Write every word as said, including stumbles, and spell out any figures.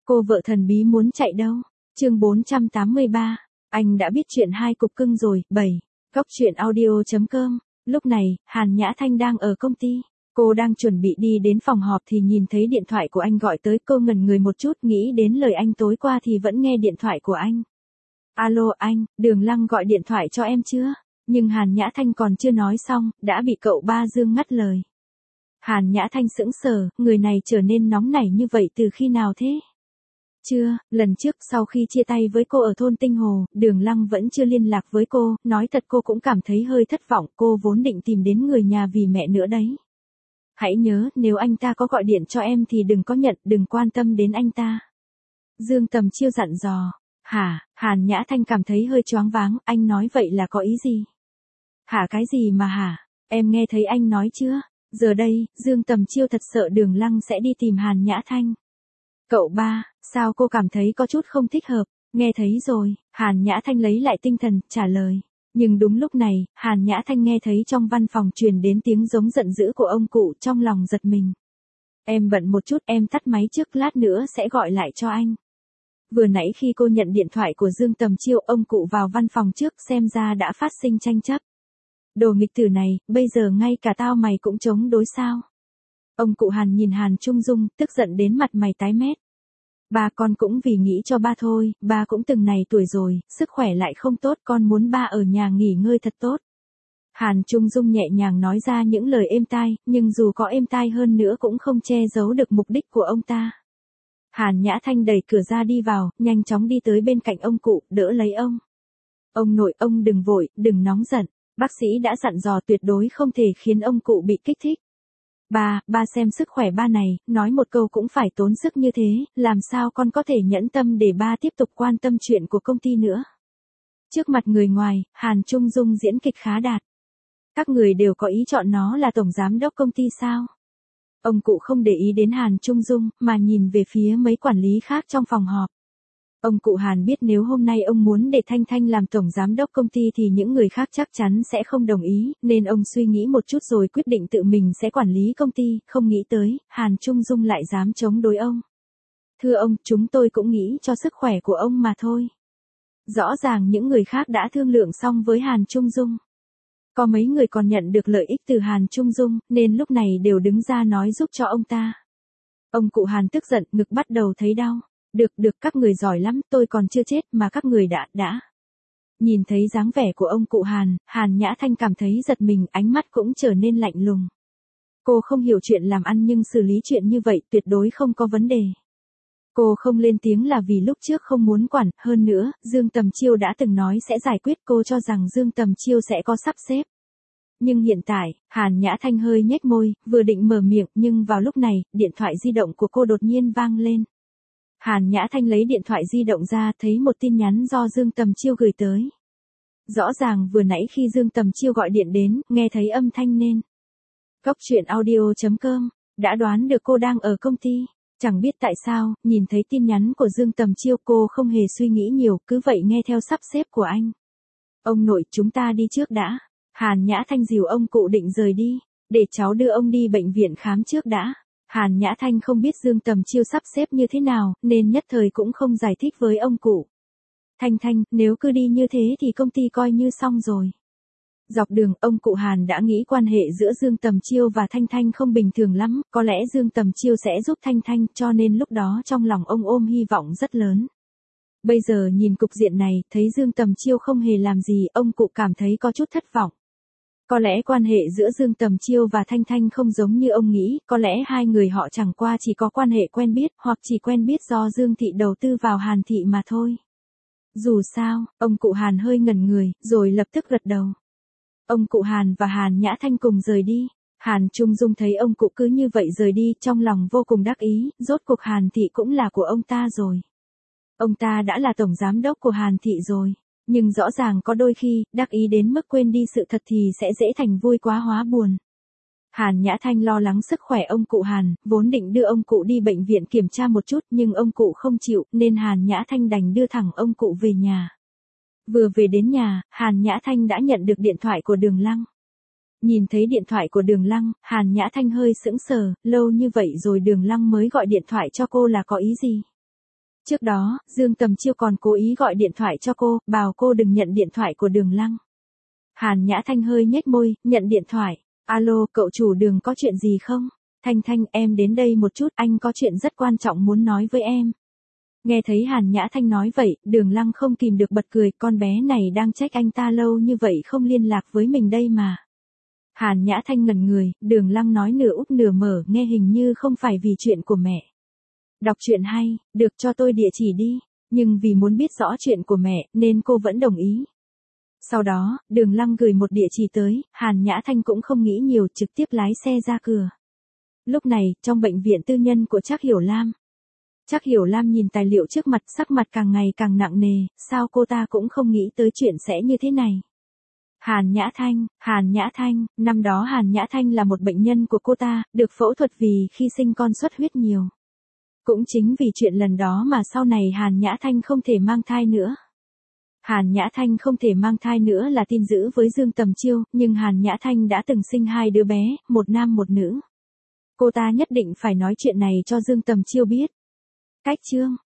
Cô vợ thần bí muốn chạy đâu? Chương bốn trăm tám mươi ba. Anh đã biết chuyện hai cục cưng rồi. bảy. Góc truyện audio chấm com. Lúc này, Hàn Nhã Thanh đang ở công ty. Cô đang chuẩn bị đi đến phòng họp thì nhìn thấy điện thoại của anh gọi tới. Cô ngẩn người một chút, nghĩ đến lời anh tối qua thì vẫn nghe điện thoại của anh. Alo anh, Đường Lăng gọi điện thoại cho em chưa? Nhưng Hàn Nhã Thanh còn chưa nói xong, đã bị cậu ba Dương ngắt lời. Hàn Nhã Thanh sững sờ, người này trở nên nóng nảy như vậy từ khi nào thế? Chưa, lần trước sau khi chia tay với cô ở thôn Tinh Hồ, Đường Lăng vẫn chưa liên lạc với cô, nói thật cô cũng cảm thấy hơi thất vọng, cô vốn định tìm đến người nhà vì mẹ nữa đấy. Hãy nhớ, nếu anh ta có gọi điện cho em thì đừng có nhận, đừng quan tâm đến anh ta. Dương Tầm Chiêu dặn dò. Hả, Hàn Nhã Thanh cảm thấy hơi choáng váng, anh nói vậy là có ý gì? Hả cái gì mà hả, em nghe thấy anh nói chưa? Giờ đây, Dương Tầm Chiêu thật sợ Đường Lăng sẽ đi tìm Hàn Nhã Thanh. Cậu ba, sao cô cảm thấy có chút không thích hợp? Nghe thấy rồi, Hàn Nhã Thanh lấy lại tinh thần, trả lời. Nhưng đúng lúc này, Hàn Nhã Thanh nghe thấy trong văn phòng truyền đến tiếng giống giận dữ của ông cụ, trong lòng giật mình. Em bận một chút, em tắt máy trước, lát nữa sẽ gọi lại cho anh. Vừa nãy khi cô nhận điện thoại của Dương Tầm Chiêu, ông cụ vào văn phòng trước, xem ra đã phát sinh tranh chấp. Đồ nghịch tử này, bây giờ ngay cả tao mày cũng chống đối sao? Ông cụ Hàn nhìn Hàn Trung Dung, tức giận đến mặt mày tái mét. Ba con cũng vì nghĩ cho ba thôi, ba cũng từng này tuổi rồi, sức khỏe lại không tốt, con muốn ba ở nhà nghỉ ngơi thật tốt. Hàn Trung Dung nhẹ nhàng nói ra những lời êm tai, nhưng dù có êm tai hơn nữa cũng không che giấu được mục đích của ông ta. Hàn Nhã Thanh đẩy cửa ra đi vào, nhanh chóng đi tới bên cạnh ông cụ, đỡ lấy ông. Ông nội, ông đừng vội, đừng nóng giận, bác sĩ đã dặn dò tuyệt đối không thể khiến ông cụ bị kích thích. Ba, ba xem sức khỏe ba này, nói một câu cũng phải tốn sức như thế, làm sao con có thể nhẫn tâm để ba tiếp tục quan tâm chuyện của công ty nữa. Trước mặt người ngoài, Hàn Trung Dung diễn kịch khá đạt. Các người đều có ý chọn nó là tổng giám đốc công ty sao? Ông cụ không để ý đến Hàn Trung Dung, mà nhìn về phía mấy quản lý khác trong phòng họp. Ông cụ Hàn biết nếu hôm nay ông muốn để Thanh Thanh làm tổng giám đốc công ty thì những người khác chắc chắn sẽ không đồng ý, nên ông suy nghĩ một chút rồi quyết định tự mình sẽ quản lý công ty, không nghĩ tới, Hàn Trung Dung lại dám chống đối ông. Thưa ông, chúng tôi cũng nghĩ cho sức khỏe của ông mà thôi. Rõ ràng những người khác đã thương lượng xong với Hàn Trung Dung. Có mấy người còn nhận được lợi ích từ Hàn Trung Dung, nên lúc này đều đứng ra nói giúp cho ông ta. Ông cụ Hàn tức giận, ngực bắt đầu thấy đau. Được, được, các người giỏi lắm, tôi còn chưa chết mà các người đã, đã. Nhìn thấy dáng vẻ của ông cụ Hàn, Hàn Nhã Thanh cảm thấy giật mình, ánh mắt cũng trở nên lạnh lùng. Cô không hiểu chuyện làm ăn nhưng xử lý chuyện như vậy tuyệt đối không có vấn đề. Cô không lên tiếng là vì lúc trước không muốn quản, hơn nữa, Dương Tầm Chiêu đã từng nói sẽ giải quyết, cô cho rằng Dương Tầm Chiêu sẽ có sắp xếp. Nhưng hiện tại, Hàn Nhã Thanh hơi nhếch môi, vừa định mở miệng, nhưng vào lúc này, điện thoại di động của cô đột nhiên vang lên. Hàn Nhã Thanh lấy điện thoại di động ra, thấy một tin nhắn do Dương Tầm Chiêu gửi tới. Rõ ràng vừa nãy khi Dương Tầm Chiêu gọi điện đến, nghe thấy âm thanh nên. Góc truyện audio chấm com, đã đoán được cô đang ở công ty. Chẳng biết tại sao, nhìn thấy tin nhắn của Dương Tầm Chiêu cô không hề suy nghĩ nhiều, cứ vậy nghe theo sắp xếp của anh. Ông nội, chúng ta đi trước đã. Hàn Nhã Thanh dìu ông cụ định rời đi, để cháu đưa ông đi bệnh viện khám trước đã. Hàn Nhã Thanh không biết Dương Tầm Chiêu sắp xếp như thế nào, nên nhất thời cũng không giải thích với ông cụ. Thanh Thanh, nếu cứ đi như thế thì công ty coi như xong rồi. Dọc đường, ông cụ Hàn đã nghĩ quan hệ giữa Dương Tầm Chiêu và Thanh Thanh không bình thường lắm, có lẽ Dương Tầm Chiêu sẽ giúp Thanh Thanh, cho nên lúc đó trong lòng ông ôm hy vọng rất lớn. Bây giờ nhìn cục diện này, thấy Dương Tầm Chiêu không hề làm gì, ông cụ cảm thấy có chút thất vọng. Có lẽ quan hệ giữa Dương Tầm Chiêu và Thanh Thanh không giống như ông nghĩ, có lẽ hai người họ chẳng qua chỉ có quan hệ quen biết, hoặc chỉ quen biết do Dương Thị đầu tư vào Hàn Thị mà thôi. Dù sao, ông cụ Hàn hơi ngẩn người, rồi lập tức gật đầu. Ông cụ Hàn và Hàn Nhã Thanh cùng rời đi. Hàn Trung Dung thấy ông cụ cứ như vậy rời đi, trong lòng vô cùng đắc ý, rốt cuộc Hàn Thị cũng là của ông ta rồi. Ông ta đã là tổng giám đốc của Hàn Thị rồi. Nhưng rõ ràng có đôi khi, đắc ý đến mức quên đi sự thật thì sẽ dễ thành vui quá hóa buồn. Hàn Nhã Thanh lo lắng sức khỏe ông cụ Hàn, vốn định đưa ông cụ đi bệnh viện kiểm tra một chút nhưng ông cụ không chịu, nên Hàn Nhã Thanh đành đưa thẳng ông cụ về nhà. Vừa về đến nhà, Hàn Nhã Thanh đã nhận được điện thoại của Đường Lăng. Nhìn thấy điện thoại của Đường Lăng, Hàn Nhã Thanh hơi sững sờ, lâu như vậy rồi Đường Lăng mới gọi điện thoại cho cô là có ý gì? Trước đó, Dương Tầm Chiêu còn cố ý gọi điện thoại cho cô, bảo cô đừng nhận điện thoại của Đường Lăng. Hàn Nhã Thanh hơi nhếch môi, nhận điện thoại. Alo, cậu chủ Đường có chuyện gì không? Thanh Thanh, em đến đây một chút, anh có chuyện rất quan trọng muốn nói với em. Nghe thấy Hàn Nhã Thanh nói vậy, Đường Lăng không kìm được bật cười, con bé này đang trách anh ta lâu như vậy không liên lạc với mình đây mà. Hàn Nhã Thanh ngẩn người, Đường Lăng nói nửa úp nửa mở, nghe hình như không phải vì chuyện của mẹ. Đọc truyện hay, được cho tôi địa chỉ đi, nhưng vì muốn biết rõ chuyện của mẹ, nên cô vẫn đồng ý. Sau đó, Đường Lăng gửi một địa chỉ tới, Hàn Nhã Thanh cũng không nghĩ nhiều, trực tiếp lái xe ra cửa. Lúc này, trong bệnh viện tư nhân của Trác Hiểu Lam. Trác Hiểu Lam nhìn tài liệu trước mặt, sắc mặt càng ngày càng nặng nề, sao cô ta cũng không nghĩ tới chuyện sẽ như thế này. Hàn Nhã Thanh, Hàn Nhã Thanh, năm đó Hàn Nhã Thanh là một bệnh nhân của cô ta, được phẫu thuật vì khi sinh con xuất huyết nhiều. Cũng chính vì chuyện lần đó mà sau này Hàn Nhã Thanh không thể mang thai nữa. Hàn Nhã Thanh không thể mang thai nữa là tin dữ với Dương Tầm Chiêu, nhưng Hàn Nhã Thanh đã từng sinh hai đứa bé, một nam một nữ. Cô ta nhất định phải nói chuyện này cho Dương Tầm Chiêu biết. Cách chương